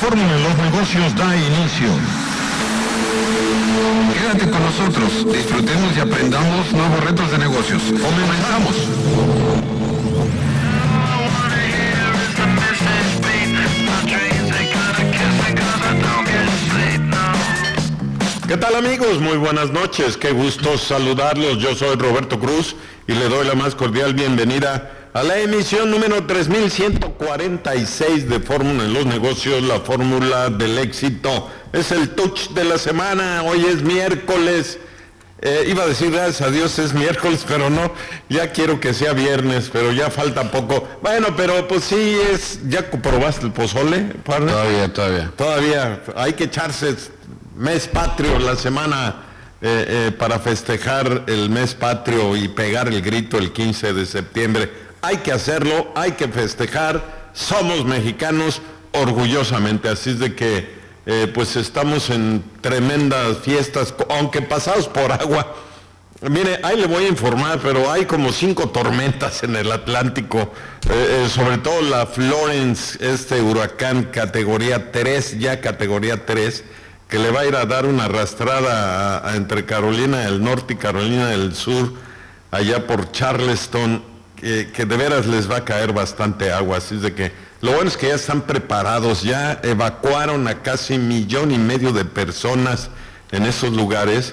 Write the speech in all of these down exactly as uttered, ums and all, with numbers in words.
Fórmula en los Negocios da inicio. Quédate con nosotros, disfrutemos y aprendamos nuevos retos de negocios. ¡Comenzamos! ¿Qué tal, amigos? Muy buenas noches, qué gusto saludarlos. Yo soy Roberto Cruz y le doy la más cordial bienvenida a la emisión número tres mil ciento cuarenta y seis de Fórmula en los Negocios, la fórmula del éxito. Es el touch de la semana, hoy es miércoles. Eh, iba a decir gracias a Dios es miércoles, pero no, ya quiero que sea viernes, pero ya falta poco. Bueno, pero pues sí es, ¿ya probaste el pozole, partner? Todavía, todavía. Todavía, hay que echarse mes patrio, la semana eh, eh, para festejar el mes patrio y pegar el grito el quince de septiembre. Hay que hacerlo, hay que festejar, somos mexicanos orgullosamente, así es de que eh, pues estamos en tremendas fiestas, aunque pasados por agua. Mire, ahí le voy a informar, pero hay como cinco tormentas en el Atlántico, eh, eh, sobre todo la Florence, este huracán categoría tres, ya categoría tres, que le va a ir a dar una arrastrada a, a entre Carolina del Norte y Carolina del Sur, allá por Charleston, que, que de veras les va a caer bastante agua, así es de que lo bueno es que ya están preparados, ya evacuaron a casi millón y medio de personas en esos lugares,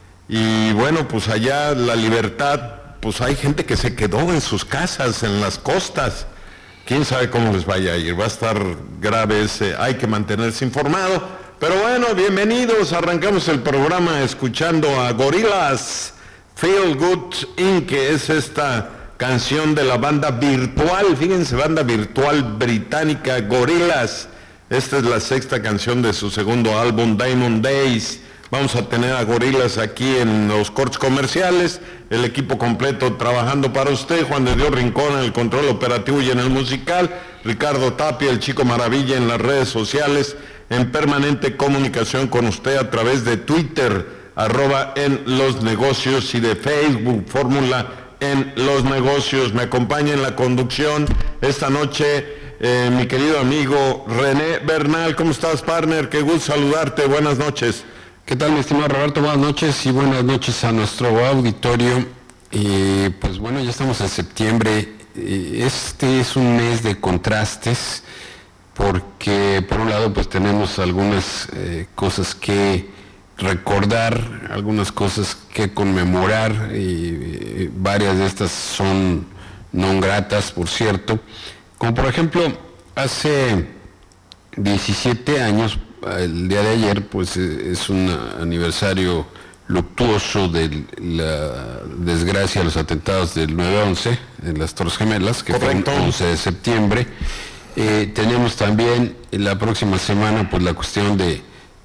y bueno, pues allá La Libertad, pues hay gente que se quedó en sus casas, en las costas, quién sabe cómo les vaya a ir, va a estar grave ese, hay que mantenerse informado. Pero bueno, bienvenidos, arrancamos el programa escuchando a Gorillaz, Feel Good incorporated, que es esta canción de la banda virtual, fíjense, banda virtual británica Gorillaz. Esta es la sexta canción de su segundo álbum, Diamond Days. Vamos a tener a Gorillaz aquí en los cortes comerciales, el equipo completo trabajando para usted, Juan de Dios Rincón en el control operativo y en el musical, Ricardo Tapia, el Chico Maravilla en las redes sociales, en permanente comunicación con usted a través de Twitter, arroba en los negocios, y de Facebook, Fórmula en los Negocios. Me acompaña en la conducción esta noche eh, mi querido amigo René Bernal. ¿Cómo estás, partner? Qué gusto saludarte, buenas noches. ¿Qué tal, mi estimado Roberto? Buenas noches y buenas noches a nuestro auditorio. Eh, pues bueno, ya estamos en septiembre. Este es un mes de contrastes, porque por un lado pues tenemos algunas eh, cosas que recordar, algunas cosas que conmemorar, y, y varias de estas son no gratas, por cierto, como por ejemplo hace diecisiete años, el día de ayer, pues es un aniversario luctuoso de la desgracia de los atentados del nueve once en las Torres Gemelas, que Correcto. Fue el once de septiembre. Eh, tenemos también en la próxima semana pues la cuestión de,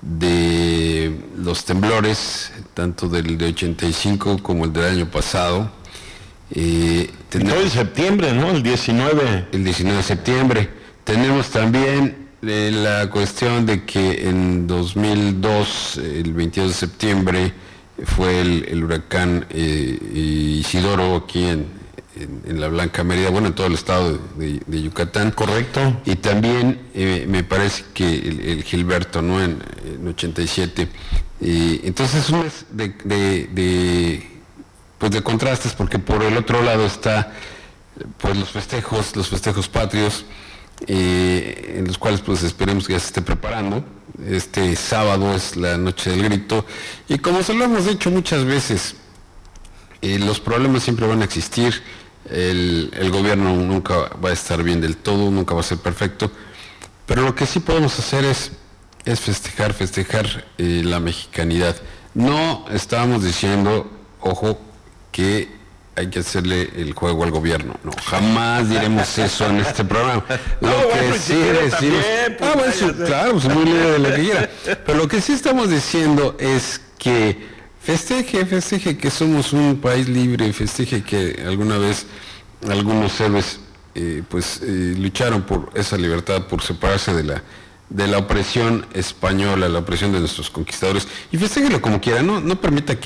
de los temblores, tanto del de ochenta y cinco como el del año pasado. Eh, tenemos, todo en septiembre, ¿no? El diecinueve. El diecinueve de septiembre. Tenemos también eh, la cuestión de que en dos mil dos, el veintidós de septiembre, fue el, el huracán eh, Isidoro aquí en En, en la Blanca Mérida, bueno, en todo el estado de, de Yucatán. Correcto. Y también eh, me parece que el, el Gilberto, ¿no? En, en ochenta y siete. Eh, entonces es un mes de, de, de, pues de contrastes, porque por el otro lado está pues los festejos, los festejos patrios, eh, en los cuales pues esperemos que ya se esté preparando. Este sábado es la Noche del Grito, y como se lo hemos dicho muchas veces, eh, los problemas siempre van a existir. El, el gobierno nunca va a estar bien del todo, nunca va a ser perfecto, pero lo que sí podemos hacer es, es festejar, festejar eh, la mexicanidad. No estábamos diciendo, ojo, que hay que hacerle el juego al gobierno, no, jamás diremos eso en este programa. Lo no, que bueno, sí si decimos, también, pues, ah, bueno, sí, claro, pues muy libre de lo que quiera, pero lo que sí estamos diciendo es que festeje, festeje que somos un país libre, festeje que alguna vez algunos héroes eh, pues eh, lucharon por esa libertad, por separarse de la de la opresión española, la opresión de nuestros conquistadores, y festéjelo como quiera, no, no permita que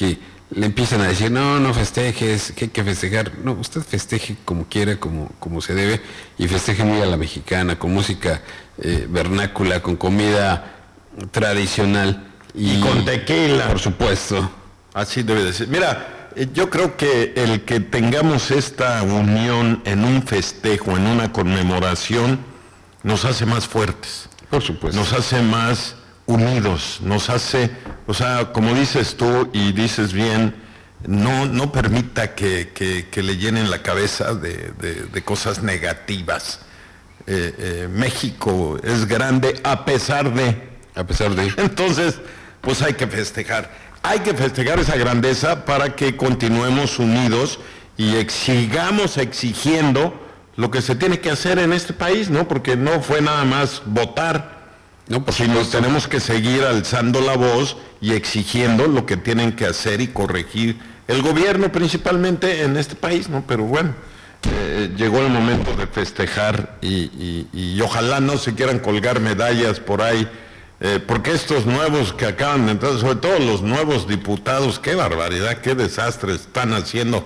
le empiezan a decir, no, no festejes, que hay que festejar. No, usted festeje como quiera, como, como se debe, y festeje muy a la mexicana, con música eh, vernácula, con comida tradicional. Y, y con tequila. Por supuesto. Así debe de ser. Mira, yo creo que el que tengamos esta unión en un festejo, en una conmemoración, nos hace más fuertes. Por supuesto. Nos hace más unidos, nos hace, o sea, como dices tú y dices bien, no, no permita que, que, que le llenen la cabeza de, de, de cosas negativas. Eh, eh, México es grande a pesar de... A pesar de... Entonces, pues hay que festejar. Hay que festejar esa grandeza para que continuemos unidos y ex- sigamos exigiendo lo que se tiene que hacer en este país, ¿no? Porque no fue nada más votar. No, pues si nos tenemos que seguir alzando la voz y exigiendo lo que tienen que hacer y corregir el gobierno principalmente en este país, ¿no? Pero bueno, eh, llegó el momento de festejar y, y, y ojalá no se quieran colgar medallas por ahí, eh, porque estos nuevos que acaban de entrar, sobre todo los nuevos diputados, qué barbaridad, qué desastre están haciendo.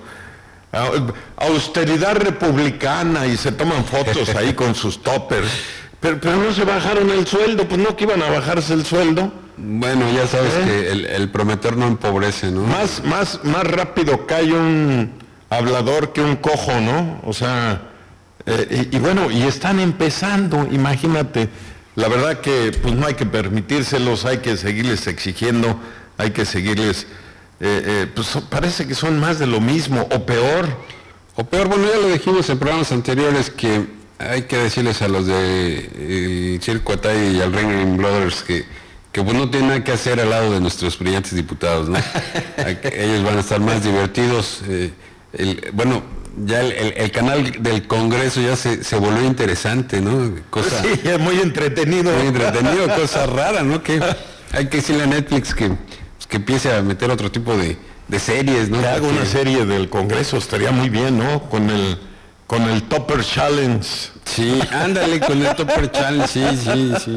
Austeridad republicana y se toman fotos ahí con sus toppers. Pero, pero no se bajaron el sueldo, pues no que iban a bajarse el sueldo. Bueno, ya sabes ¿Eh? que el, el prometer no empobrece, ¿no? Más, más, más rápido cae un hablador que un cojo, ¿no? O sea, eh, y, y bueno, y están empezando, imagínate. La verdad que pues no hay que permitírselos, hay que seguirles exigiendo, hay que seguirles, eh, eh, pues parece que son más de lo mismo, o peor. O peor, bueno, ya lo dijimos en programas anteriores que hay que decirles a los de eh, Circo Atay y al Ringling Brothers que, que pues no tienen nada que hacer al lado de nuestros brillantes diputados, ¿no? Ellos van a estar más divertidos. Eh, el, bueno, ya el, el, el canal del Congreso ya se, se volvió interesante, ¿no? Cosa, sí, es muy entretenido. Muy entretenido, cosa rara, ¿no? Que hay que decirle a Netflix que, que empiece a meter otro tipo de, de series, ¿no? Que haga una serie del Congreso, estaría muy bien, ¿no? Con el... Con el Topper Challenge. Sí, ándale con el Topper Challenge, sí, sí, sí.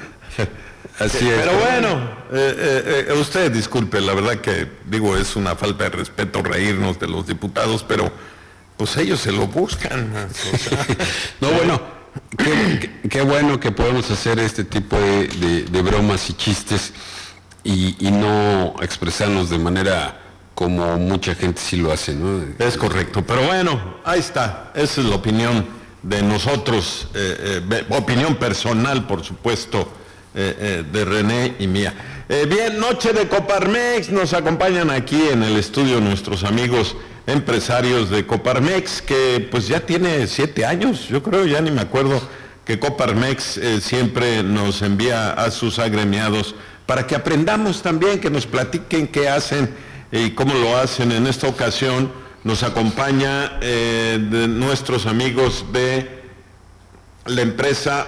Así sí, es. Pero bueno, eh, eh, usted disculpe, la verdad que digo, es una falta de respeto reírnos de los diputados, pero pues ellos se lo buscan. O sea, no, bueno, qué, qué, qué bueno que podemos hacer este tipo de, de, de bromas y chistes y, y no expresarnos de manera... como mucha gente sí lo hace, ¿no? Es correcto, pero bueno, ahí está, esa es la opinión de nosotros, eh, eh, opinión personal, por supuesto, eh, eh, de René y mía. Eh, bien, noche de Coparmex, nos acompañan aquí en el estudio nuestros amigos empresarios de Coparmex, que pues ya tiene siete años, yo creo, ya ni me acuerdo, que Coparmex eh, siempre nos envía a sus agremiados para que aprendamos también, que nos platiquen qué hacen y cómo lo hacen. En esta ocasión nos acompaña eh, de nuestros amigos de la empresa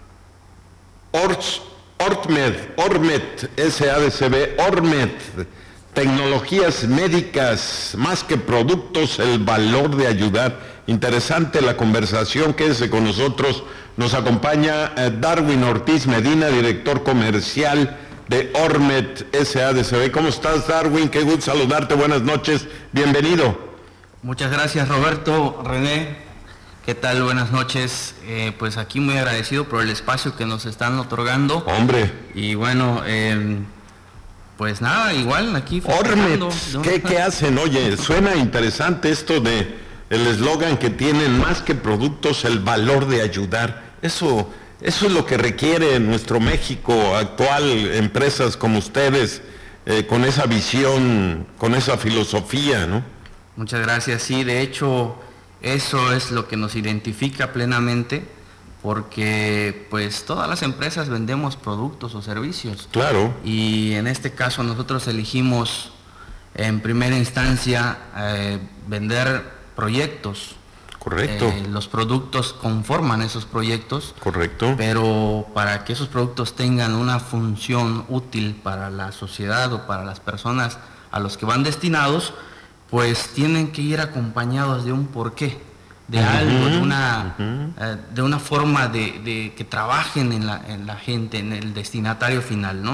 Orts, Ortmed, Ormed, S A D C B, Ormed, tecnologías médicas, más que productos, el valor de ayudar. Interesante la conversación, quédese con nosotros. Nos acompaña eh, Darwin Ortiz Medina, director comercial de Ormed S A D C B. ¿Cómo estás, Darwin? Qué gusto saludarte, buenas noches, bienvenido. Muchas gracias, Roberto, René, ¿qué tal? Buenas noches. Eh, pues aquí muy agradecido por el espacio que nos están otorgando. Hombre. Y bueno, eh, pues nada, igual aquí. Ormed, ¿qué, ¿qué hacen? Oye, suena interesante esto de el eslogan que tienen, más que productos, el valor de ayudar. Eso... Eso es lo que requiere nuestro México actual, empresas como ustedes, eh, con esa visión, con esa filosofía, ¿no? Muchas gracias, sí, de hecho, eso es lo que nos identifica plenamente, porque pues todas las empresas vendemos productos o servicios. Claro. Y en este caso nosotros elegimos en primera instancia eh, vender proyectos. Correcto. Eh, los productos conforman esos proyectos. Correcto. Pero para que esos productos tengan una función útil para la sociedad o para las personas a los que van destinados, pues tienen que ir acompañados de un porqué, de uh-huh, algo, de una, uh-huh. eh, de una forma de, de que trabajen en la, en la gente, en el destinatario final, ¿no?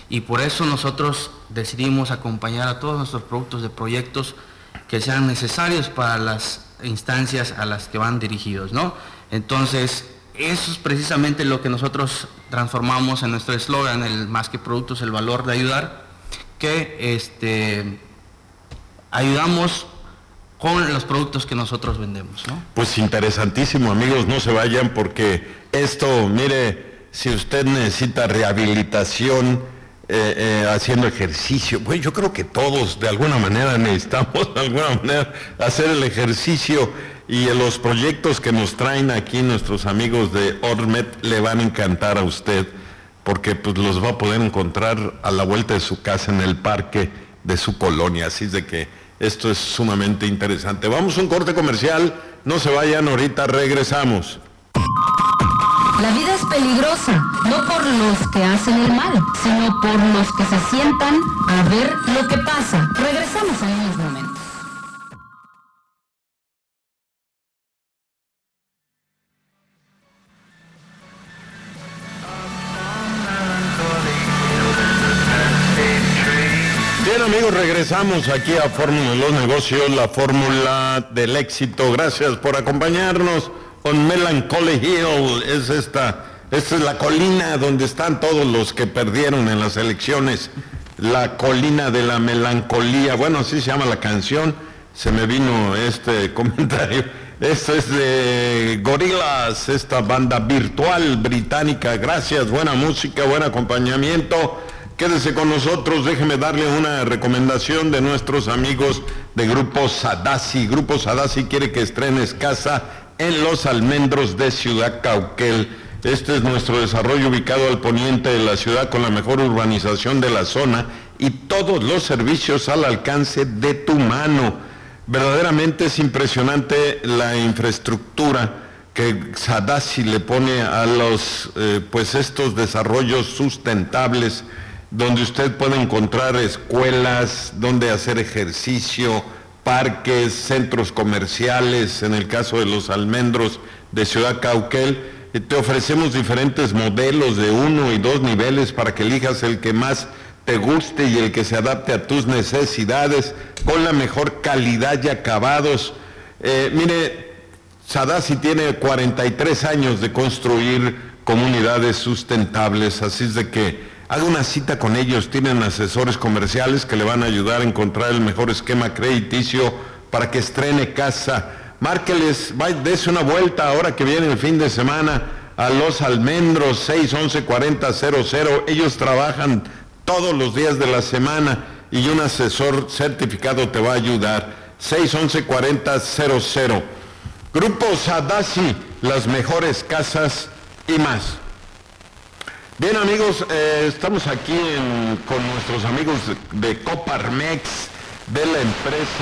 y por eso nosotros decidimos acompañar a todos nuestros productos de proyectos que sean necesarios para las instancias a las que van dirigidos, ¿no? Entonces, eso es precisamente lo que nosotros transformamos en nuestro eslogan, el más que productos, el valor de ayudar, que este, ayudamos con los productos que nosotros vendemos, ¿no? Pues interesantísimo, amigos, no se vayan porque esto, mire, si usted necesita rehabilitación, eh, eh, haciendo ejercicio, pues yo creo que todos de alguna manera necesitamos de alguna manera hacer el ejercicio, y los proyectos que nos traen aquí nuestros amigos de Ormet le van a encantar a usted, porque pues los va a poder encontrar a la vuelta de su casa en el parque de su colonia, así es de que esto es sumamente interesante. Vamos a un corte comercial, no se vayan, ahorita regresamos. La vida es peligrosa, no por los que hacen el mal, sino por los que se sientan a ver lo que pasa. Regresamos en unos momentos. Bien, amigos, regresamos aquí a Fórmula de los Negocios, la fórmula del éxito. Gracias por acompañarnos. On Melancholy Hill es esta, esta es la colina donde están todos los que perdieron en las elecciones, la colina de la melancolía. Bueno, así se llama la canción. Se me vino este comentario. Esto es de Gorillaz, esta banda virtual británica. Gracias, buena música, buen acompañamiento. Quédese con nosotros, déjeme darle una recomendación de nuestros amigos de Grupo Sadasi. Grupo Sadasi quiere que estrenes casa en Los Almendros de Ciudad Cauquel. Este es nuestro desarrollo ubicado al poniente de la ciudad con la mejor urbanización de la zona y todos los servicios al alcance de tu mano. Verdaderamente es impresionante la infraestructura que Sadasi le pone a los, eh, pues estos desarrollos sustentables, donde usted puede encontrar escuelas, donde hacer ejercicio, parques, centros comerciales, en el caso de Los Almendros de Ciudad Cauquel. Te ofrecemos diferentes modelos de uno y dos niveles para que elijas el que más te guste y el que se adapte a tus necesidades, con la mejor calidad y acabados. Eh, mire, Sadasi tiene cuarenta y tres años de construir comunidades sustentables, así es de que haga una cita con ellos. Tienen asesores comerciales que le van a ayudar a encontrar el mejor esquema crediticio para que estrene casa. Márqueles, vaya, dese una vuelta ahora que viene el fin de semana a Los Almendros, seis once cuarenta cero cero. Ellos trabajan todos los días de la semana y un asesor certificado te va a ayudar. seis once cuarenta cero cero. Grupo Sadasi, las mejores casas y más. Bien, amigos, eh, estamos aquí en, con nuestros amigos de, de Coparmex, de la empresa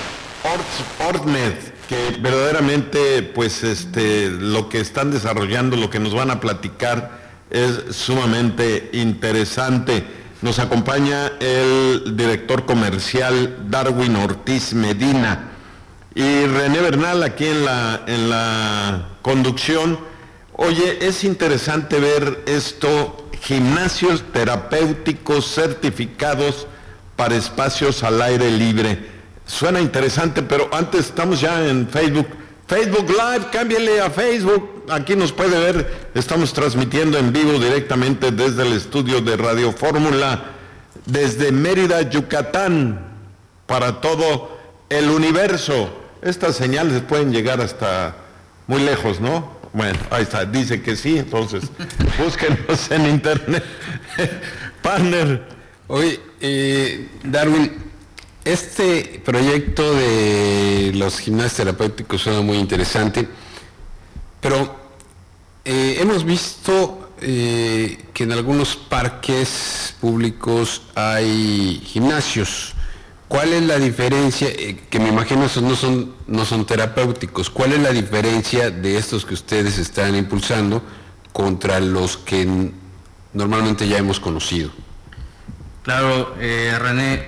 Ormed, que verdaderamente, pues, este, lo que están desarrollando, lo que nos van a platicar es sumamente interesante. Nos acompaña el director comercial Darwin Ortiz Medina y René Bernal aquí en la, en la conducción. Oye, es interesante ver esto, gimnasios terapéuticos certificados para espacios al aire libre. Suena interesante, pero antes estamos ya en Facebook. Facebook Live, cámbiale a Facebook. Aquí nos puede ver, estamos transmitiendo en vivo directamente desde el estudio de Radio Fórmula, desde Mérida, Yucatán, para todo el universo. Estas señales pueden llegar hasta muy lejos, ¿no? Bueno, ahí está, dice que sí, entonces búsquenos en internet. Partner. Oye, eh, Darwin, este proyecto de los gimnasios terapéuticos suena muy interesante, pero eh, hemos visto eh, que en algunos parques públicos hay gimnasios. ¿Cuál es la diferencia? Eh, que me imagino esos no son, no son terapéuticos. ¿Cuál es la diferencia de estos que ustedes están impulsando contra los que n- normalmente ya hemos conocido? Claro, eh, René,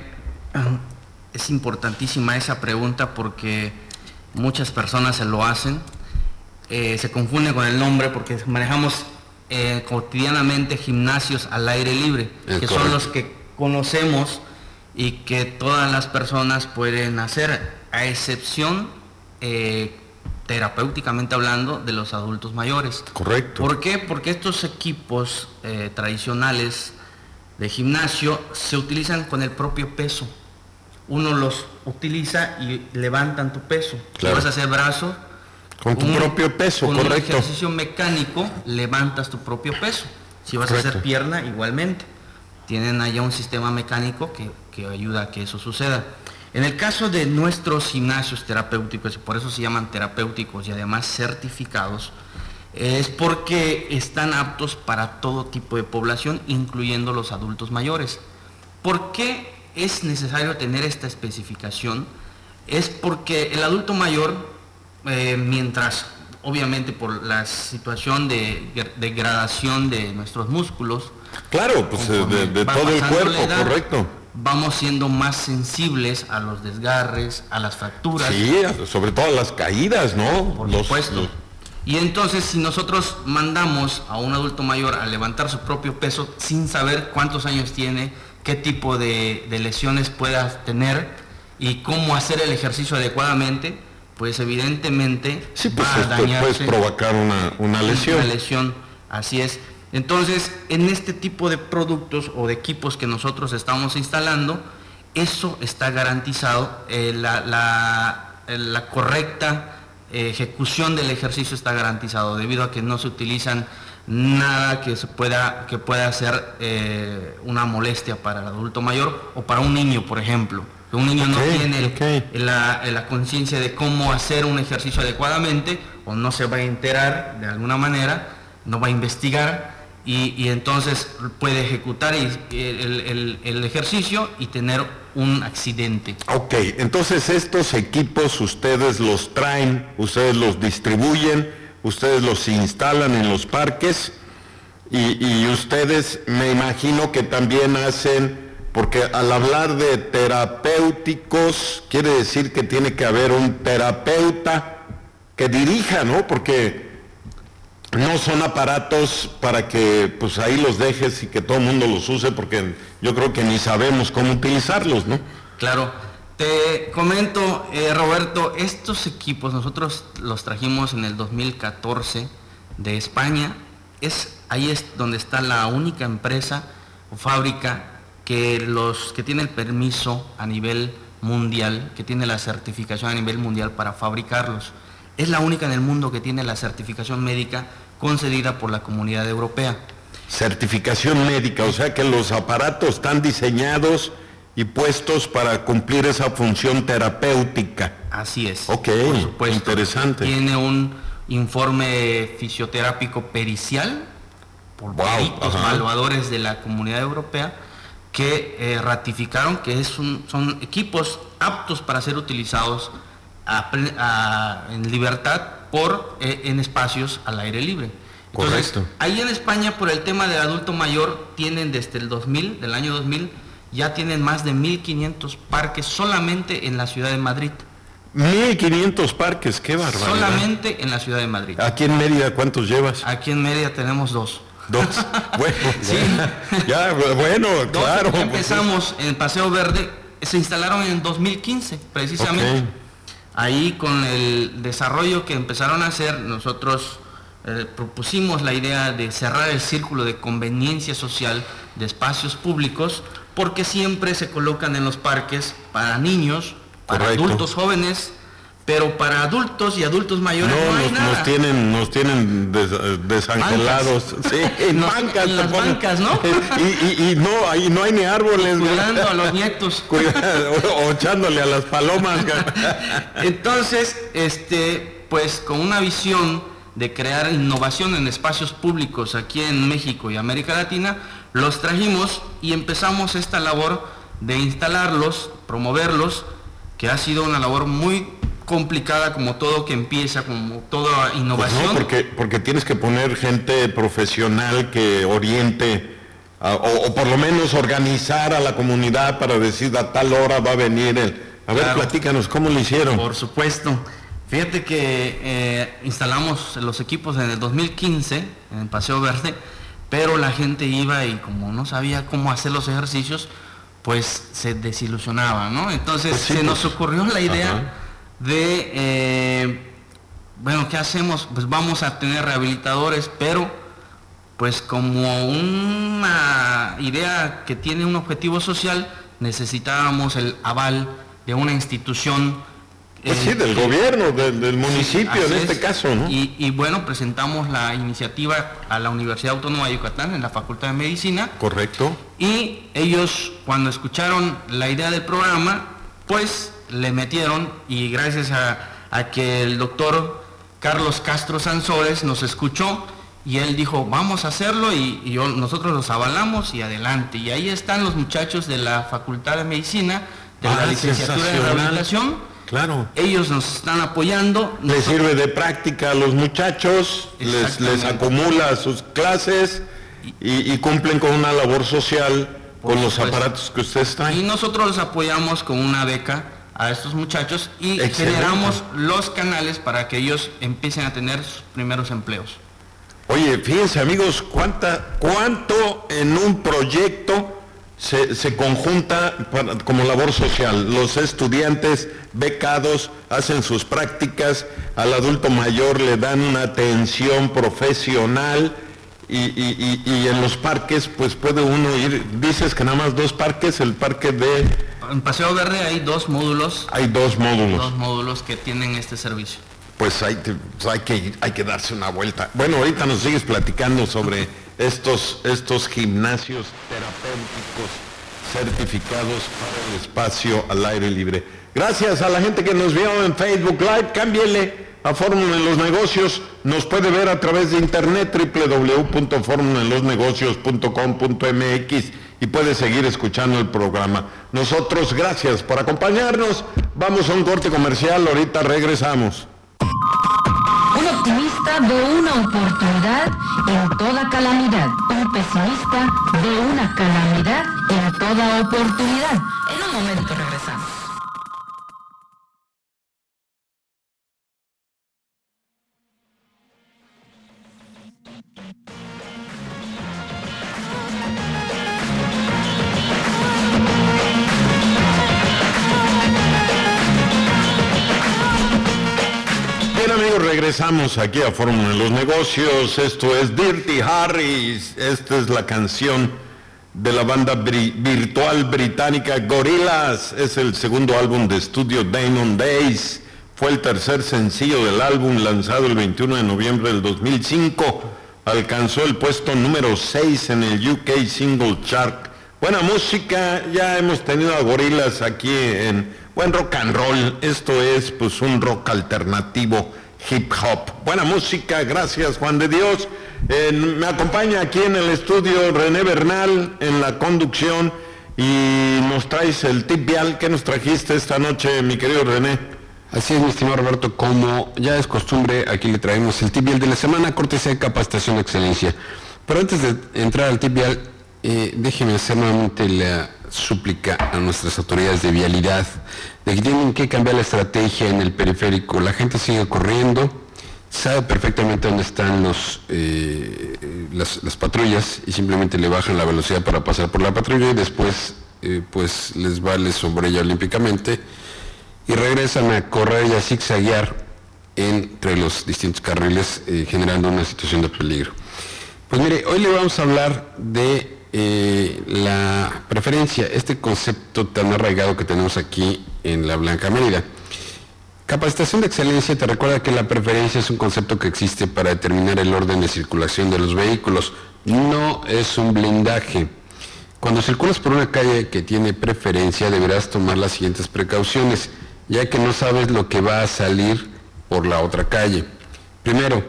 es importantísima esa pregunta porque muchas personas se lo hacen, eh, se confunden con el nombre porque manejamos eh, cotidianamente gimnasios al aire libre, Es que correcto. son los que conocemos y que todas las personas pueden hacer, a excepción, eh, terapéuticamente hablando, de los adultos mayores. Correcto. ¿Por qué? Porque estos equipos eh, tradicionales de gimnasio se utilizan con el propio peso. Uno los utiliza y levantan tu peso. Claro. Si vas a hacer brazo, Con tu un- propio peso, con correcto. un ejercicio mecánico, levantas tu propio peso. Si vas a Correcto. hacer pierna, igualmente. Tienen allá un sistema mecánico que, que ayuda a que eso suceda. En el caso de nuestros gimnasios terapéuticos, y por eso se llaman terapéuticos y además certificados, es porque están aptos para todo tipo de población, incluyendo los adultos mayores. ¿Por qué es necesario tener esta especificación? Es porque el adulto mayor, eh, mientras obviamente por la situación de gr- degradación de nuestros músculos, Claro, pues eh, de, de va todo el pasando cuerpo, la edad, correcto. vamos siendo más sensibles a los desgarres, a las fracturas. Sí, sobre todo las caídas, ¿no? Por Los- supuesto. los- Y entonces, si nosotros mandamos a un adulto mayor a levantar su propio peso sin saber cuántos años tiene, qué tipo de, de lesiones pueda tener y cómo hacer el ejercicio adecuadamente, pues evidentemente Sí, pues va a esto puedes dañarse provocar una, una lesión. una lesión, así es. Entonces, en este tipo de productos o de equipos que nosotros estamos instalando, eso está garantizado, eh, la, la- eh, la correcta eh, ejecución del ejercicio está garantizado, debido a que no se utilizan nada que se pueda, que pueda ser eh, una molestia para el adulto mayor o para un niño, por ejemplo. Que un niño Ok, no tiene el- ok. la, la conciencia de cómo hacer un ejercicio adecuadamente, o no se va a enterar de alguna manera, no va a investigar, y, y entonces puede ejecutar el, el- el- el ejercicio y tener un accidente. Ok, entonces estos equipos ustedes los traen, ustedes los distribuyen, ustedes los instalan en los parques y, y ustedes me imagino que también hacen, porque al hablar de terapéuticos quiere decir que tiene que haber un terapeuta que dirija, ¿no? Porque no son aparatos para que pues ahí los dejes y que todo el mundo los use, porque yo creo que ni sabemos cómo utilizarlos, ¿no? Claro, te comento, eh, Roberto, estos equipos nosotros los trajimos en el dos mil catorce de España. Es, ahí es donde está la única empresa o fábrica que, los, que tiene el permiso a nivel mundial, que tiene la certificación a nivel mundial para fabricarlos. Es la única en el mundo que tiene la certificación médica concedida por la Comunidad Europea. Certificación médica, o sea que los aparatos están diseñados y puestos para cumplir esa función terapéutica. Así es. Ok, por supuesto. interesante. Tiene un informe fisioterápico pericial por Wow, peritos ajá. evaluadores de la Comunidad Europea que eh, ratificaron que es un- son equipos aptos para ser utilizados a ple- a- en libertad por eh, en espacios al aire libre. Entonces, Correcto. ahí en España, por el tema del adulto mayor, tienen desde el dos mil, del año dos mil, ya tienen más de mil quinientos parques solamente en la ciudad de Madrid. mil quinientos parques, qué barbaridad. Solamente en la ciudad de Madrid. Aquí en Mérida, ¿cuántos llevas? Aquí en Mérida tenemos dos. Dos. Bueno, Sí. ya, bueno, Dos claro. que empezamos en Paseo Verde, se instalaron en dos mil quince, precisamente. Ok. Ahí con el desarrollo que empezaron a hacer, nosotros eh, propusimos la idea de cerrar el círculo de conveniencia social de espacios públicos, porque siempre se colocan en los parques para niños, para Correcto. adultos jóvenes, pero para adultos y adultos mayores no, No, hay nos, nada. nos tienen, nos tienen des- desangelados. Sí, en Nos- bancas. en te las ponen. bancas, ¿no? Y, y- y no, ahí no hay ni árboles. güey. Cuidando a los nietos. Cuidado, o echándole a las palomas. güey. Entonces, este, pues con una visión de crear innovación en espacios públicos aquí en México y América Latina, los trajimos y empezamos esta labor de instalarlos, promoverlos, que ha sido una labor muy complicada, como todo que empieza, como toda Pues innovación. no, porque, porque tienes que poner gente profesional que oriente, a- o, o por lo menos organizar a la comunidad para decir a tal hora va a venir el... A ver, Claro. platícanos, ¿cómo lo hicieron? Por supuesto. Fíjate que eh, instalamos los equipos en el dos mil quince en Paseo Verde, pero la gente iba y como no sabía cómo hacer los ejercicios, pues se desilusionaba, ¿no? Entonces pues sí, se pues, nos ocurrió la idea ajá. de, eh, bueno, ¿qué hacemos? Pues vamos a tener rehabilitadores, pero pues como una idea que tiene un objetivo social, necesitábamos el aval de una institución. Pues sí, del que, gobierno, del, del municipio sí, en este es. caso, ¿no? Y, y bueno, presentamos la iniciativa a la Universidad Autónoma de Yucatán, en la Facultad de Medicina. Correcto. Y ellos, cuando escucharon la idea del programa, pues le metieron, y gracias a, a que el doctor Carlos Castro Sansores nos escuchó, y él dijo, vamos a hacerlo, y, y yo, nosotros los avalamos, y adelante. Y ahí están los muchachos de la Facultad de Medicina, de ah, la licenciatura en rehabilitación. Claro. Ellos nos están apoyando. Les sirve de práctica a los muchachos, les, les acumula sus clases y, y cumplen con una labor social Por con supuesto. los aparatos que ustedes traen. Y nosotros los apoyamos con una beca a estos muchachos y Excelente. generamos los canales para que ellos empiecen a tener sus primeros empleos. Oye, fíjense amigos, ¿cuánta, cuánto en un proyecto Se, se conjunta para, como labor social? Los estudiantes becados hacen sus prácticas, al adulto mayor le dan una atención profesional y, y, y, y en los parques pues puede uno ir, dices que nada más dos parques, el parque de... En Paseo Verde hay dos módulos. Hay dos módulos. Dos módulos que tienen este servicio. Pues hay, pues hay, que, hay que darse una vuelta. Bueno, ahorita nos sigues platicando sobre estos, estos gimnasios terapéuticos certificados para el espacio al aire libre. Gracias a la gente que nos vio en Facebook Live. Cámbiele a Fórmula en los Negocios. Nos puede ver a través de internet, doble u doble u doble u punto fórmula en los negocios punto com punto m x, y puede seguir escuchando el programa. Nosotros, gracias por acompañarnos. Vamos a un corte comercial, ahorita regresamos. Un optimista ve una oportunidad en toda calamidad. Un pesimista ve una calamidad en toda oportunidad. En un momento regresamos. Bien amigos, regresamos aquí a Fórmula de los Negocios. Esto es Dirty Harris. Esta es la canción de la banda bri- virtual británica Gorillaz. Es el segundo álbum de estudio Diamond Days. Fue el tercer sencillo del álbum, lanzado el veintiuno de noviembre del dos mil cinco. Alcanzó el puesto número seis en el U K Single Chart. Buena música, ya hemos tenido a Gorillaz aquí en buen rock and roll. Esto es pues un rock alternativo, hip hop. Buena música, gracias Juan de Dios. Eh, me acompaña aquí en el estudio René Bernal en la conducción y nos traes el tip vial. ¿Qué nos trajiste esta noche, mi querido René? Así es, mi estimado Roberto, como ya es costumbre, aquí le traemos el tip vial de la semana, cortesía de Capacitación de Excelencia. Pero antes de entrar al tip vial, eh, déjeme hacer nuevamente la súplica a nuestras autoridades de vialidad de que tienen que cambiar la estrategia en el periférico. La gente sigue corriendo, sabe perfectamente dónde están los eh, las, las patrullas y simplemente le bajan la velocidad para pasar por la patrulla y después eh, pues les vale sobre ella olímpicamente y regresan a correr y a zigzaguear entre los distintos carriles, eh, generando una situación de peligro. Pues mire, hoy le vamos a hablar de Eh, la preferencia, este concepto tan arraigado que tenemos aquí en la Blanca Mérida. Capacitación de Excelencia te recuerda que la preferencia es un concepto que existe para determinar el orden de circulación de los vehículos, no es un blindaje. Cuando circulas por una calle que tiene preferencia, deberás tomar las siguientes precauciones, ya que no sabes lo que va a salir por la otra calle. Primero,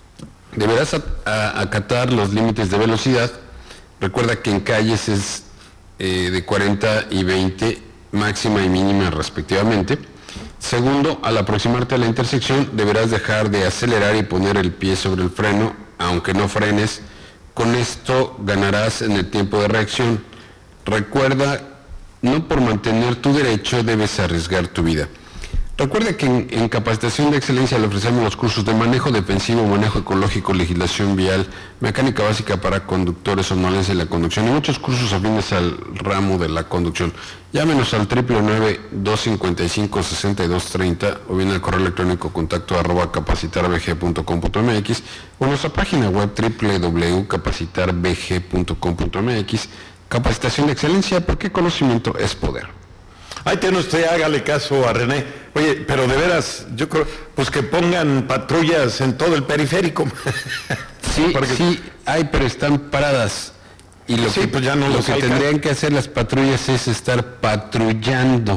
deberás a- a- acatar los límites de velocidad. Recuerda que en calles es eh, de cuarenta y veinte, máxima y mínima respectivamente. Segundo, al aproximarte a la intersección deberás dejar de acelerar y poner el pie sobre el freno, aunque no frenes. Con esto ganarás en el tiempo de reacción. Recuerda, no por mantener tu derecho debes arriesgar tu vida. Recuerde que en, en Capacitación de Excelencia le ofrecemos los cursos de manejo defensivo, manejo ecológico, legislación vial, mecánica básica para conductores, somnolencia en la conducción y muchos cursos afines al ramo de la conducción. Llámenos al nueve nueve nueve, dos cinco cinco, seis dos tres cero o bien al correo electrónico contacto arroba capacitarbg punto com punto mx o nuestra página web doble u doble u doble u punto capacitarbg punto com punto mx. Capacitación de Excelencia, porque conocimiento es poder. Ahí tiene usted, hágale caso a René. Oye, pero de veras, yo creo, pues que pongan patrullas en todo el periférico. Sí, Porque... sí, hay, pero están paradas. Y lo Sí, que, pues ya no lo los que alcanza. tendrían que hacer las patrullas es estar patrullando,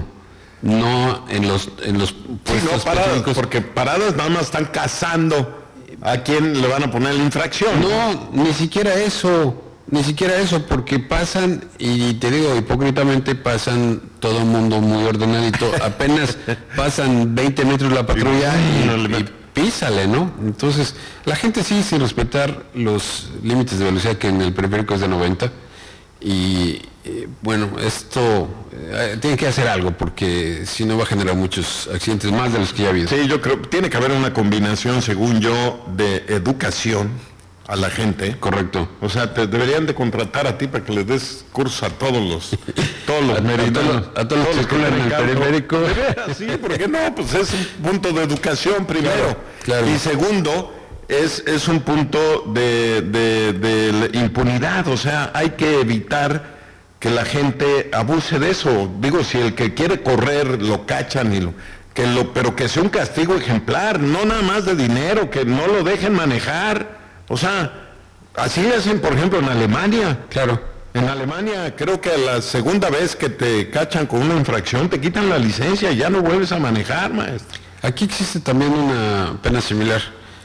no en los en los Sí, puestos no paradas, específicos. porque paradas nada más están cazando a quién le van a poner la infracción. No, ni siquiera eso, ni siquiera eso, porque pasan, y te digo, hipócritamente pasan todo el mundo muy ordenadito, apenas pasan veinte metros la patrulla y, y písale, ¿no? Entonces, la gente sí, sin respetar los límites de velocidad, que en el periférico es de noventa, y eh, bueno, esto eh, tiene que hacer algo, porque si no va a generar muchos accidentes, más de los que ya ha habido. Sí, yo creo que tiene que haber una combinación, según yo, de educación a la gente. Correcto. O sea, te deberían de contratar a ti para que les des cursos a todos los todos los A- a meridianos, todos los- a todos los que circulan en el tienen carro. periférico. De veras, sí, porque no, pues es un punto de educación primero. Claro, claro. Y segundo, es, es un punto de, de, de impunidad. O sea, hay que evitar que la gente abuse de eso. Digo, si el que quiere correr lo cachan y lo... Que lo, pero que sea un castigo ejemplar, no nada más de dinero, que no lo dejen manejar. O sea, así le hacen, por ejemplo, en Alemania. Claro. En Alemania creo que la segunda vez que te cachan con una infracción te quitan la licencia y ya no vuelves a manejar, maestro. Aquí existe también una pena similar,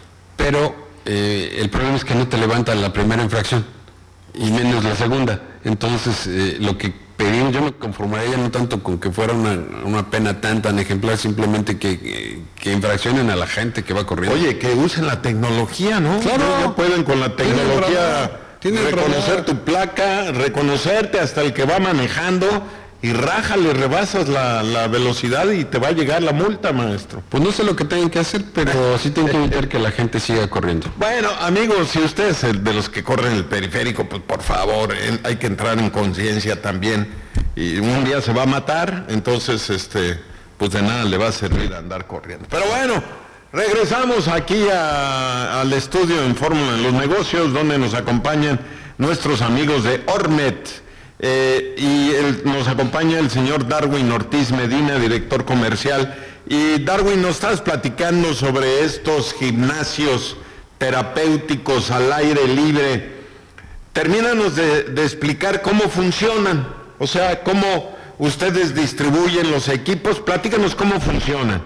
pero eh, el problema es que no te levantan la primera infracción y menos la segunda. Entonces, eh, lo que pedimos, yo me conformaría no tanto con que fuera una, una pena tan tan ejemplar, simplemente que, que, que infraccionen a la gente que va corriendo. Oye, que usen la tecnología, ¿no? Claro. Ya, ya pueden con la tecnología Tienen reconocer radar. tu placa, reconocerte hasta el que va manejando y rájale, rebasas la, la velocidad y te va a llegar la multa, maestro. Pues no sé lo que tengan que hacer, pero sí tienen que evitar que la gente siga corriendo. Bueno, amigos, si usted es el de los que corren el periférico, pues por favor, eh, hay que entrar en conciencia también. Y un día se va a matar, entonces, este, pues de nada le va a servir andar corriendo. Pero bueno, regresamos aquí a- al estudio en Fórmula en los Negocios, donde nos acompañan nuestros amigos de Ormet. Eh, y el- nos acompaña el señor Darwin Ortiz Medina, director comercial. Y Darwin, nos estás platicando sobre estos gimnasios terapéuticos al aire libre. Termínanos de, de explicar cómo funcionan, o sea, cómo ustedes distribuyen los equipos. Platícanos cómo funcionan.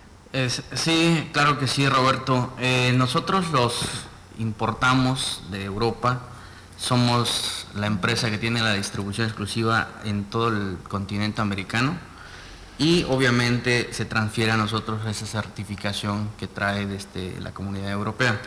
Es- sí, claro que sí, Roberto. Eh, nosotros los importamos de Europa. Somos la empresa que tiene la distribución exclusiva en todo el continente americano y obviamente se transfiere a nosotros esa certificación que trae desde la Comunidad Europea.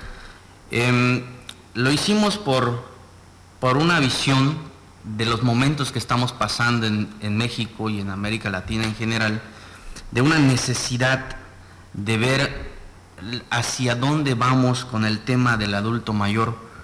Em, lo hicimos por, por una visión de los momentos que estamos pasando en, en México y en América Latina en general, de una necesidad de ver hacia dónde vamos con el tema del adulto mayor.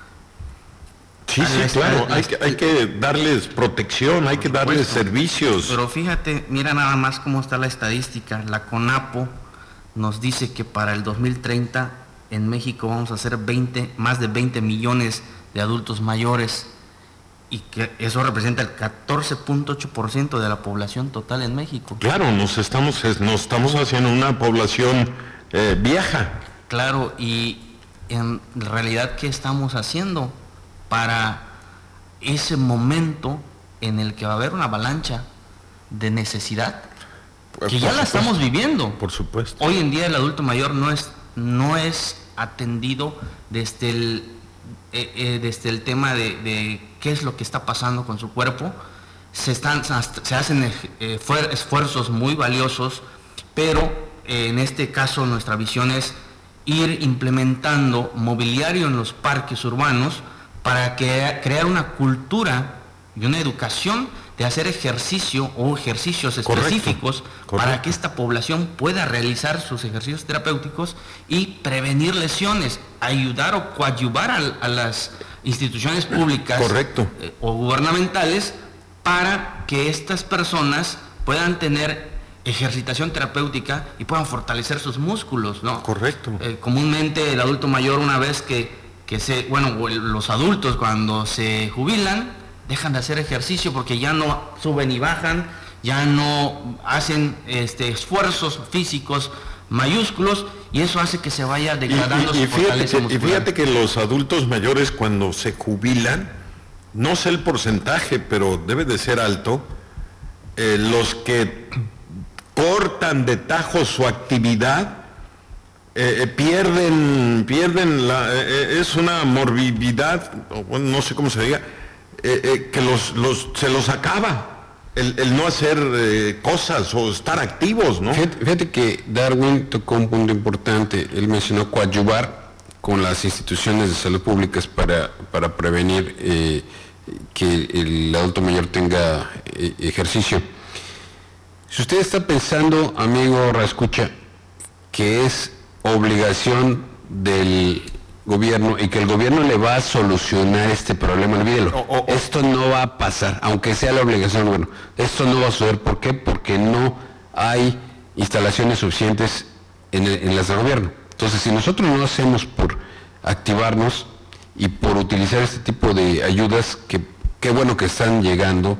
Sí, sí, Al- claro, al- hay que, hay que darles protección, hay que darles supuesto. servicios. Pero fíjate, mira nada más cómo está la estadística. La CONAPO nos dice que para el dos mil treinta en México vamos a hacer veinte, más de veinte millones de adultos mayores y que eso representa el catorce punto ocho por ciento de la población total en México. Claro, nos estamos, es- nos estamos haciendo una población eh, vieja. Claro, y en realidad, ¿qué estamos haciendo para ese momento en el que va a haber una avalancha de necesidad? Pues, Que ya por la supuesto. estamos viviendo. Por supuesto. Hoy en día el adulto mayor no es, no es atendido desde el, eh, eh, desde el tema de, de qué es lo que está pasando con su cuerpo. Se, están, se hacen eh, fuer- esfuerzos muy valiosos, pero eh, en este caso nuestra visión es ir implementando mobiliario en los parques urbanos para que, crear una cultura y una educación de hacer ejercicio o ejercicios específicos. Correcto, correcto. Para que esta población pueda realizar sus ejercicios terapéuticos y prevenir lesiones, ayudar o coadyuvar a, a las instituciones públicas Correcto. Eh, o gubernamentales para que estas personas puedan tener ejercitación terapéutica y puedan fortalecer sus músculos, ¿no? Correcto. Eh, comúnmente el adulto mayor, una vez que, que se, bueno, los adultos cuando se jubilan, dejan de hacer ejercicio porque ya no suben y bajan, ya no hacen este, esfuerzos físicos mayúsculos, y eso hace que se vaya degradando y, y, y su fortaleza fíjate, muscular. y fíjate que los adultos mayores, cuando se jubilan, no sé el porcentaje, pero debe de ser alto, eh, los que cortan de tajo su actividad, eh, eh, pierden, pierden la, eh, es una morbilidad, bueno, no sé cómo se diga, eh, eh, que los, los, se los acaba. El, el no hacer eh, cosas o estar activos, ¿no? Fíjate, fíjate que Darwin tocó un punto importante. Él mencionó coadyuvar con las instituciones de salud públicas para, para prevenir eh, que el adulto mayor tenga eh, ejercicio. Si usted está pensando, amigo Rascucha, que es obligación del gobierno y que el gobierno le va a solucionar este problema, olvídelo. O, o, o. Esto no va a pasar, aunque sea la obligación del gobierno. Esto no va a suceder. ¿Por qué? Porque no hay instalaciones suficientes en, el, en las del gobierno. Entonces, si nosotros no hacemos por activarnos y por utilizar este tipo de ayudas, que qué bueno que están llegando,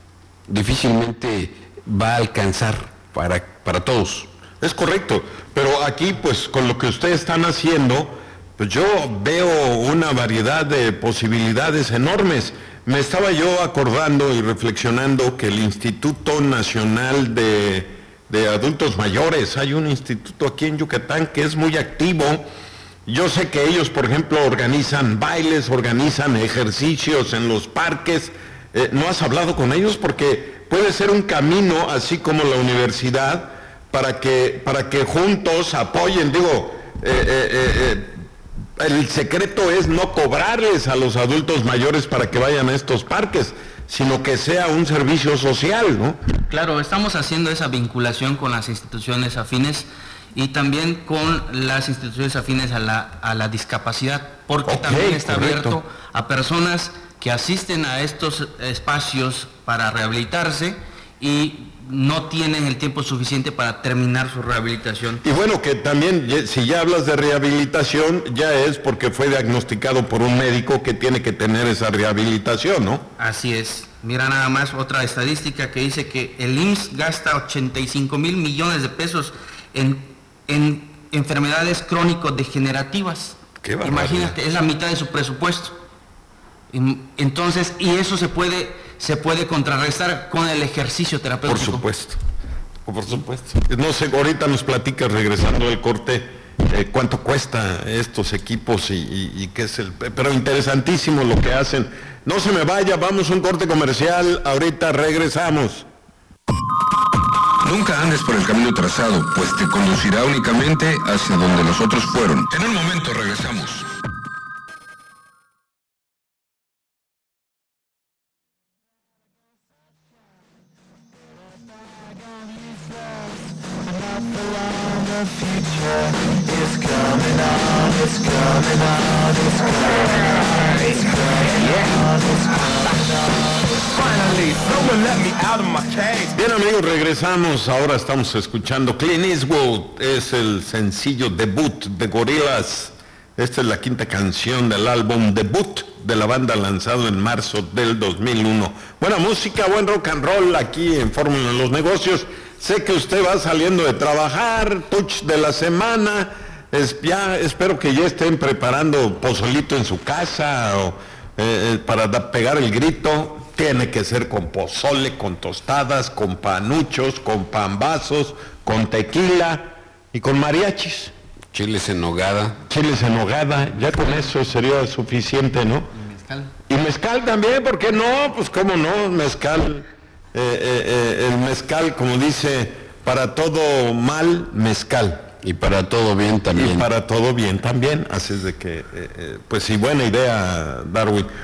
difícilmente va a alcanzar para, para todos. Es correcto, pero aquí pues con lo que ustedes están haciendo, pues yo veo una variedad de posibilidades enormes. Me estaba yo acordando y reflexionando que el Instituto Nacional de, de Adultos Mayores, hay un instituto aquí en Yucatán que es muy activo. Yo sé que ellos, por ejemplo, organizan bailes, organizan ejercicios en los parques. Eh, ¿no has hablado con ellos? Porque puede ser un camino, así como la universidad, para que, para que juntos apoyen, digo, eh, eh, eh, el secreto es no cobrarles a los adultos mayores para que vayan a estos parques, sino que sea un servicio social, ¿no? Claro, estamos haciendo esa vinculación con las instituciones afines y también con las instituciones afines a la, a la discapacidad, porque Okay, también está correcto. abierto a personas que asisten a estos espacios para rehabilitarse y no tienen el tiempo suficiente para terminar su rehabilitación. Y bueno, que también, si ya hablas de rehabilitación, ya es porque fue diagnosticado por un médico que tiene que tener esa rehabilitación, ¿no? Así es. Mira nada más otra estadística que dice que el I M S S gasta ochenta y cinco mil millones de pesos en, en enfermedades crónico-degenerativas. Qué barbaridad. Imagínate, es la mitad de su presupuesto. Entonces, y eso se puede, se puede contrarrestar con el ejercicio terapéutico. Por supuesto, por supuesto. No sé, ahorita nos platicas, regresando del corte, eh, cuánto cuesta estos equipos y, y, y qué es el... Pero interesantísimo lo que hacen. No se me vaya, vamos a un corte comercial, ahorita regresamos. Nunca andes por el camino trazado, pues te conducirá únicamente hacia donde los otros fueron. En un momento regresamos. Bien, amigos, regresamos. Ahora estamos escuchando Clint Eastwood. Es el sencillo debut de Gorillaz. Esta es la quinta canción del álbum debut de la banda, lanzado en marzo del dos mil uno. Buena música, buen rock and roll aquí en Fórmula en los Negocios. Sé que usted va saliendo de trabajar, touch de la semana. Es, ya espero que ya estén preparando pozolito en su casa o, eh, para da, pegar el grito. Tiene que ser con pozole, con tostadas, con panuchos, con pambazos, con tequila y con mariachis. Chiles en nogada. Chiles en nogada, ya con eso sería suficiente, ¿no? Y mezcal. Y mezcal también, ¿por qué no? Pues cómo no, mezcal. Eh, eh, eh, el mezcal, como dice, para todo mal, mezcal. Y para todo bien también. Y para todo bien también, así es de que, eh, eh, pues sí, buena idea, Darwin.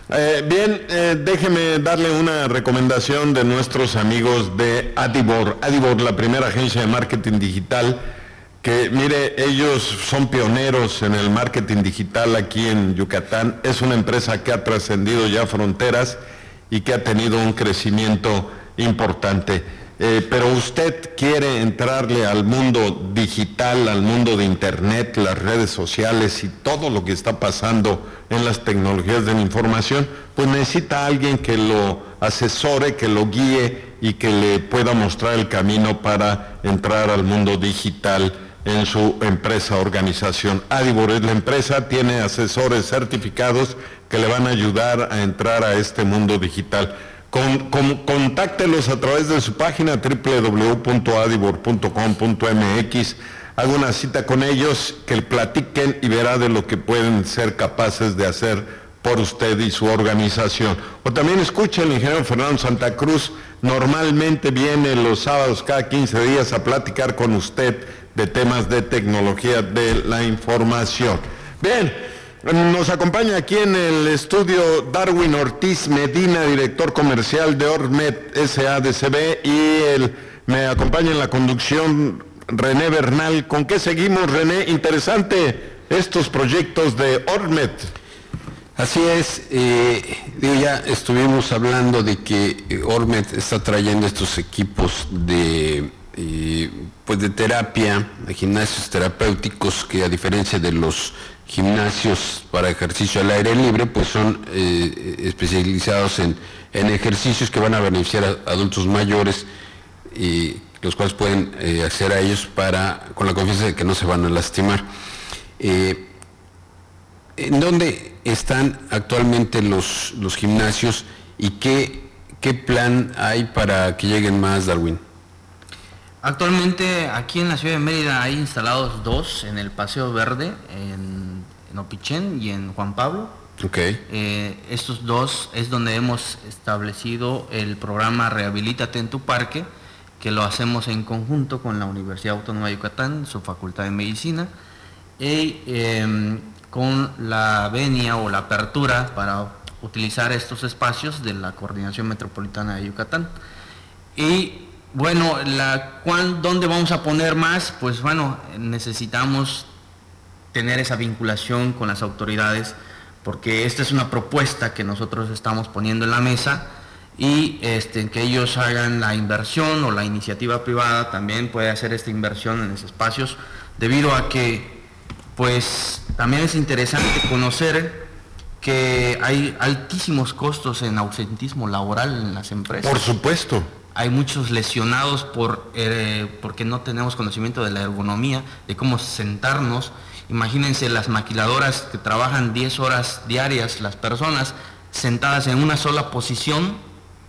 Eh, bien, eh, déjeme darle una recomendación de nuestros amigos de Adibor. Adibor, la primera agencia de marketing digital, que mire, ellos son pioneros en el marketing digital aquí en Yucatán. Es una empresa que ha trascendido ya fronteras y que ha tenido un crecimiento importante. Eh, pero usted quiere entrarle al mundo digital, al mundo de internet, las redes sociales y todo lo que está pasando en las tecnologías de la información, pues necesita a alguien que lo asesore, que lo guíe y que le pueda mostrar el camino para entrar al mundo digital en su empresa, organización. Adibor es la empresa, tiene asesores certificados que le van a ayudar a entrar a este mundo digital. Con, con, contáctelos a través de su página doble u doble u doble u punto adibor punto com punto m x. Haga una cita con ellos, que platiquen y verá de lo que pueden ser capaces de hacer por usted y su organización. O también escuche al ingeniero Fernando Santa Cruz, normalmente viene los sábados cada quince días a platicar con usted de temas de tecnología de la información. Bien, nos acompaña aquí en el estudio Darwin Ortiz Medina, director comercial de Ormet S A de C B, y el, me acompaña en la conducción René Bernal. ¿Con qué seguimos, René? Interesante estos proyectos de Ormet. Así es, eh, digo, ya estuvimos hablando de que Ormet está trayendo estos equipos de, eh, pues de terapia, de gimnasios terapéuticos, que a diferencia de los gimnasios para ejercicio al aire libre, pues son eh, especializados en, en ejercicios que van a beneficiar a adultos mayores, y los cuales pueden eh, acceder a ellos para, con la confianza de que no se van a lastimar. Eh, ¿En dónde están actualmente los, los gimnasios y qué, qué plan hay para que lleguen más, Darwin? Actualmente aquí en la ciudad de Mérida hay instalados dos, en el Paseo Verde, en, en Opichén y en Juan Pablo. Okay. Eh, estos dos es donde hemos establecido el programa Rehabilítate en tu Parque, que lo hacemos en conjunto con la Universidad Autónoma de Yucatán, su Facultad de Medicina, y eh, con la venia o la apertura para utilizar estos espacios de la Coordinación Metropolitana de Yucatán. Y bueno, la, ¿cuán, ¿dónde vamos a poner más? Pues bueno, necesitamos tener esa vinculación con las autoridades, porque esta es una propuesta que nosotros estamos poniendo en la mesa, y este, que ellos hagan la inversión, o la iniciativa privada también puede hacer esta inversión en esos espacios, debido a que pues también es interesante conocer que hay altísimos costos en ausentismo laboral en las empresas. Por supuesto. Hay muchos lesionados por, eh, porque no tenemos conocimiento de la ergonomía, de cómo sentarnos. Imagínense las maquiladoras que trabajan diez horas diarias, las personas sentadas en una sola posición,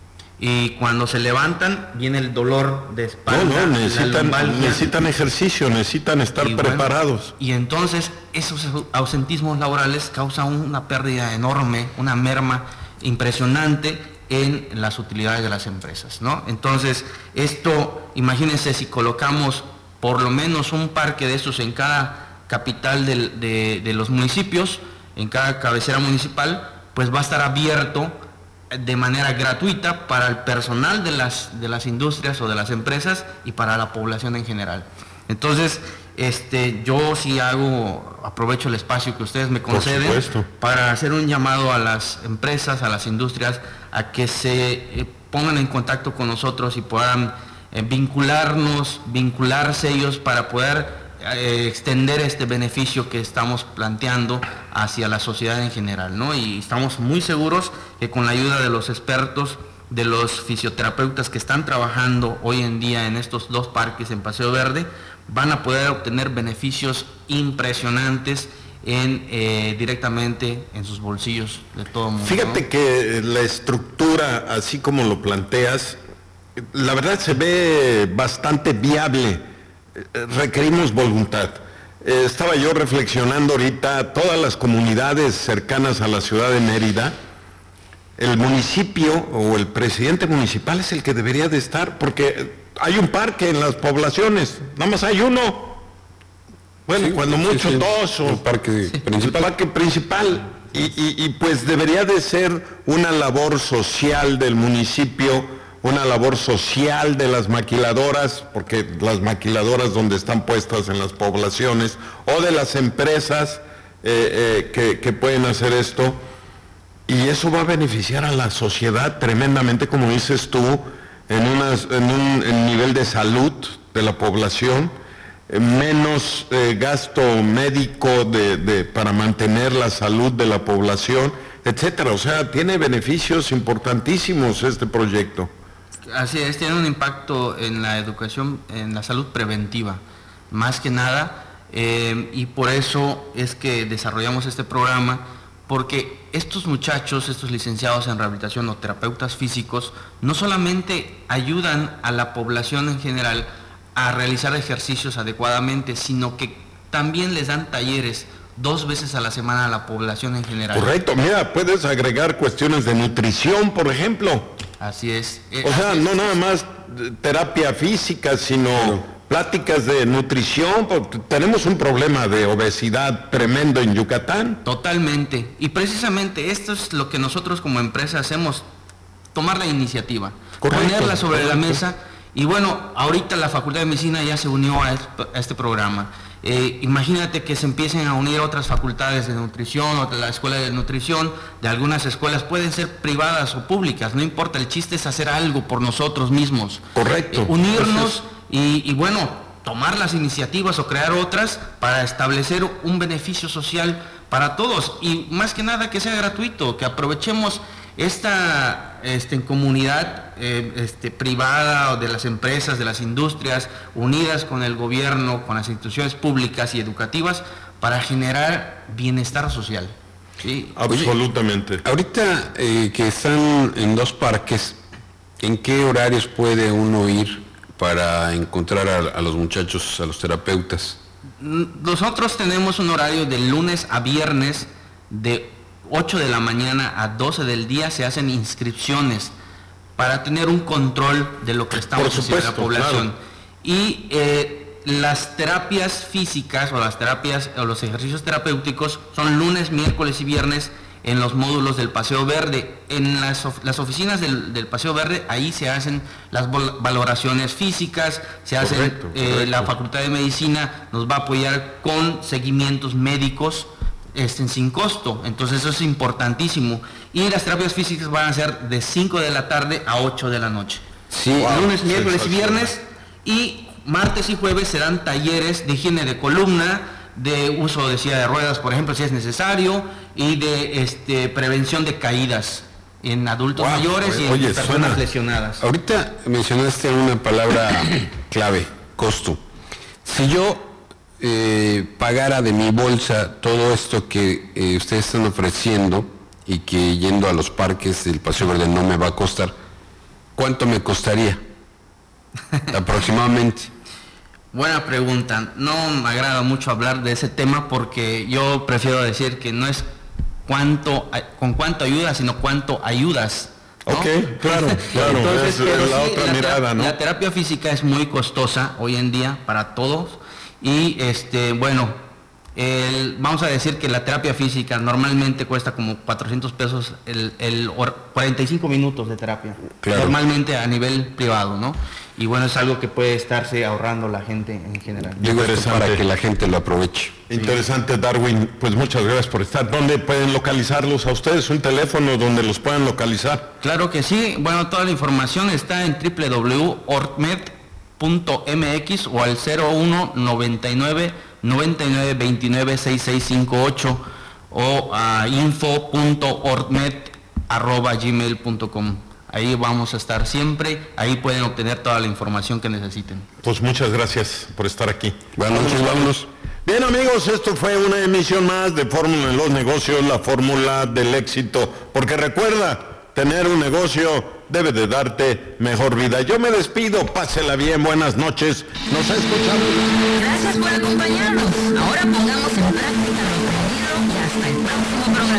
y cuando se levantan viene el dolor de espalda. No, no, necesitan, necesitan ejercicio, necesitan estar y preparados. Bueno, y entonces esos ausentismos laborales causan una pérdida enorme, una merma impresionante en las utilidades de las empresas, ¿no? Entonces, esto, imagínense si colocamos por lo menos un parque de estos en cada capital de, de, de los municipios, en cada cabecera municipal, pues va a estar abierto de manera gratuita para el personal de las, de las industrias o de las empresas y para la población en general. Entonces, este, yo sí hago, aprovecho el espacio que ustedes me conceden para hacer un llamado a las empresas, a las industrias, a que se eh, pongan en contacto con nosotros y puedan eh, vincularnos, vincularse ellos para poder eh, extender este beneficio que estamos planteando hacia la sociedad en general, ¿no? Y estamos muy seguros que con la ayuda de los expertos, de los fisioterapeutas que están trabajando hoy en día en estos dos parques en Paseo Verde, van a poder obtener beneficios impresionantes en, eh, directamente en sus bolsillos de todo el mundo. Fíjate, ¿no?, que la estructura, así como lo planteas, la verdad se ve bastante viable. Requerimos voluntad. Eh, estaba yo reflexionando ahorita, todas las comunidades cercanas a la ciudad de Mérida, el municipio o el presidente municipal es el que debería de estar, porque hay un parque en las poblaciones, nada más hay uno. Bueno, Sí, cuando sí, mucho sí, dos o el parque el principal. parque principal. Y, y, y pues debería de ser una labor social del municipio, una labor social de las maquiladoras, porque las maquiladoras donde están puestas en las poblaciones, o de las empresas eh, eh, que, que pueden hacer esto. Y eso va a beneficiar a la sociedad tremendamente, como dices tú, en, unas, en un en nivel de salud de la población, eh, menos eh, gasto médico de, de, para mantener la salud de la población, etcétera. O sea, tiene beneficios importantísimos este proyecto. Así es, tiene un impacto en la educación, en la salud preventiva, más que nada, eh, y por eso es que desarrollamos este programa, porque estos muchachos, estos licenciados en rehabilitación o terapeutas físicos, no solamente ayudan a la población en general a realizar ejercicios adecuadamente, sino que también les dan talleres dos veces a la semana a la población en general. Correcto, mira, puedes agregar cuestiones de nutrición, por ejemplo. Así es. O sea, no nada más terapia física, sino pláticas de nutrición, porque tenemos un problema de obesidad tremendo en Yucatán. Totalmente. Y precisamente esto es lo que nosotros como empresa hacemos, tomar la iniciativa, Correcto, ponerla sobre correcto. la mesa. Y bueno, ahorita la Facultad de Medicina ya se unió a este, a este programa. Eh, imagínate que se empiecen a unir otras facultades de nutrición, o de la escuela de nutrición, de algunas escuelas, pueden ser privadas o públicas, no importa, el chiste es hacer algo por nosotros mismos. Correcto. Eh, unirnos Entonces, y, y bueno, tomar las iniciativas o crear otras para establecer un beneficio social para todos, y más que nada que sea gratuito, que aprovechemos esta este, en comunidad eh, este, privada o de las empresas, de las industrias, unidas con el gobierno, con las instituciones públicas y educativas, para generar bienestar social. ¿Sí? absolutamente. Ahorita eh, que están en dos parques, ¿en qué horarios puede uno ir para encontrar a, a los muchachos, a los terapeutas? Nosotros tenemos un horario de lunes a viernes de ocho de la mañana a doce del día, se hacen inscripciones para tener un control de lo que estamos Por haciendo en la supuesto, población. claro. Y eh, las terapias físicas o las terapias o los ejercicios terapéuticos son lunes, miércoles y viernes en los módulos del Paseo Verde. En las, of las oficinas del, del Paseo Verde, ahí se hacen las valoraciones físicas, se hacen, Correcto, eh, correcto. la Facultad de Medicina nos va a apoyar con seguimientos médicos este, sin costo, entonces eso es importantísimo. Y las terapias físicas van a ser de cinco de la tarde a ocho de la noche. Sí, Wow, Lunes, miércoles y sensacional. viernes, y martes y jueves serán talleres de higiene de columna, de uso de silla de ruedas, por ejemplo, si es necesario, y de este, prevención de caídas en adultos Wow, mayores y en oye, personas suena- lesionadas. ahorita mencionaste una palabra clave, costo. Si yo eh, pagara de mi bolsa todo esto que eh, ustedes están ofreciendo y que yendo a los parques del Paseo Verde no me va a costar, ¿cuánto me costaría? Aproximadamente. Buena pregunta. No me agrada mucho hablar de ese tema porque yo prefiero decir que no es cuánto, con cuánto ayudas, sino cuánto ayudas, ¿no? Ok, claro, claro, Entonces, es pero la sí, otra la mirada, tera- ¿no? La terapia física es muy costosa hoy en día para todos y este, bueno, el- vamos a decir que la terapia física normalmente cuesta como cuatrocientos pesos el, el hor- cuarenta y cinco minutos de terapia, Claro. normalmente a nivel privado, ¿no? Y bueno, es algo que puede estarse ahorrando la gente en general. Digo esto Interesante. para que la gente lo aproveche. Interesante, Darwin. Pues muchas gracias por estar. ¿Dónde pueden localizarlos a ustedes? ¿Un teléfono donde los puedan localizar? Claro que sí, bueno, toda la información está en w w w punto ortmed punto m x o al cero uno noventa y nueve noventa y nueve veintinueve sesenta y seis cincuenta y ocho o a info punto ortmed arroba gmail punto com. Ahí vamos a estar siempre, ahí pueden obtener toda la información que necesiten. Pues muchas gracias por estar aquí. Buenas noches, vámonos. Bien amigos, esto fue una emisión más de Fórmula en los Negocios, la fórmula del éxito. Porque recuerda, tener un negocio debe de darte mejor vida. Yo me despido, pásela bien, buenas noches, nos escuchamos. Gracias por acompañarnos. Ahora pongamos en práctica lo aprendido y hasta el próximo programa.